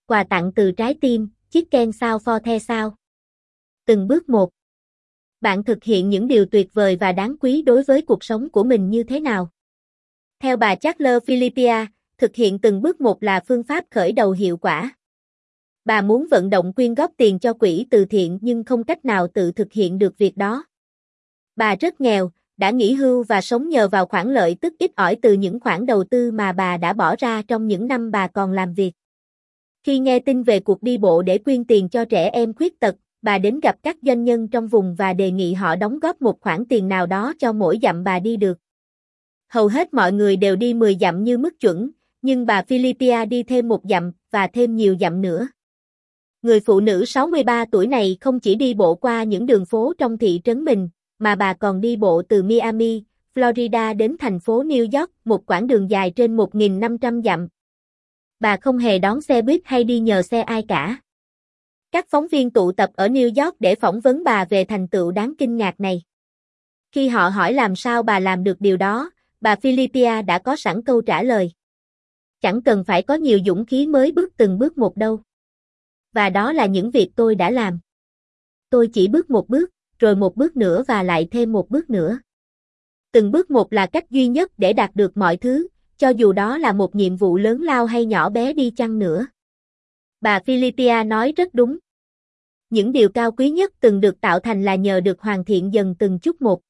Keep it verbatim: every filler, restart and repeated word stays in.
Quà tặng từ trái tim, Chicken sao for the sao. Từng bước một. Bạn thực hiện những điều tuyệt vời và đáng quý đối với cuộc sống của mình như thế nào? Theo bà Charles Philippia, thực hiện từng bước một là phương pháp khởi đầu hiệu quả. Bà muốn vận động quyên góp tiền cho quỹ từ thiện nhưng không cách nào tự thực hiện được việc đó. Bà rất nghèo, đã nghỉ hưu và sống nhờ vào khoản lợi tức ít ỏi từ những khoản đầu tư mà bà đã bỏ ra trong những năm bà còn làm việc. Khi nghe tin về cuộc đi bộ để quyên tiền cho trẻ em khuyết tật, bà đến gặp các doanh nhân trong vùng và đề nghị họ đóng góp một khoản tiền nào đó cho mỗi dặm bà đi được. Hầu hết mọi người đều đi mười dặm như mức chuẩn, nhưng bà Philippia đi thêm một dặm và thêm nhiều dặm nữa. Người phụ nữ sáu mươi ba tuổi này không chỉ đi bộ qua những đường phố trong thị trấn mình, mà bà còn đi bộ từ Miami, Florida đến thành phố New York, một quãng đường dài trên một nghìn năm trăm dặm. Bà không hề đón xe buýt hay đi nhờ xe ai cả. Các phóng viên tụ tập ở New York để phỏng vấn bà về thành tựu đáng kinh ngạc này. Khi họ hỏi làm sao bà làm được điều đó, bà Philippia đã có sẵn câu trả lời. Chẳng cần phải có nhiều dũng khí mới bước từng bước một đâu. Và đó là những việc tôi đã làm. Tôi chỉ bước một bước, rồi một bước nữa và lại thêm một bước nữa. Từng bước một là cách duy nhất để đạt được mọi thứ, cho dù đó là một nhiệm vụ lớn lao hay nhỏ bé đi chăng nữa. Bà Philippia nói rất đúng. Những điều cao quý nhất từng được tạo thành là nhờ được hoàn thiện dần từng chút một.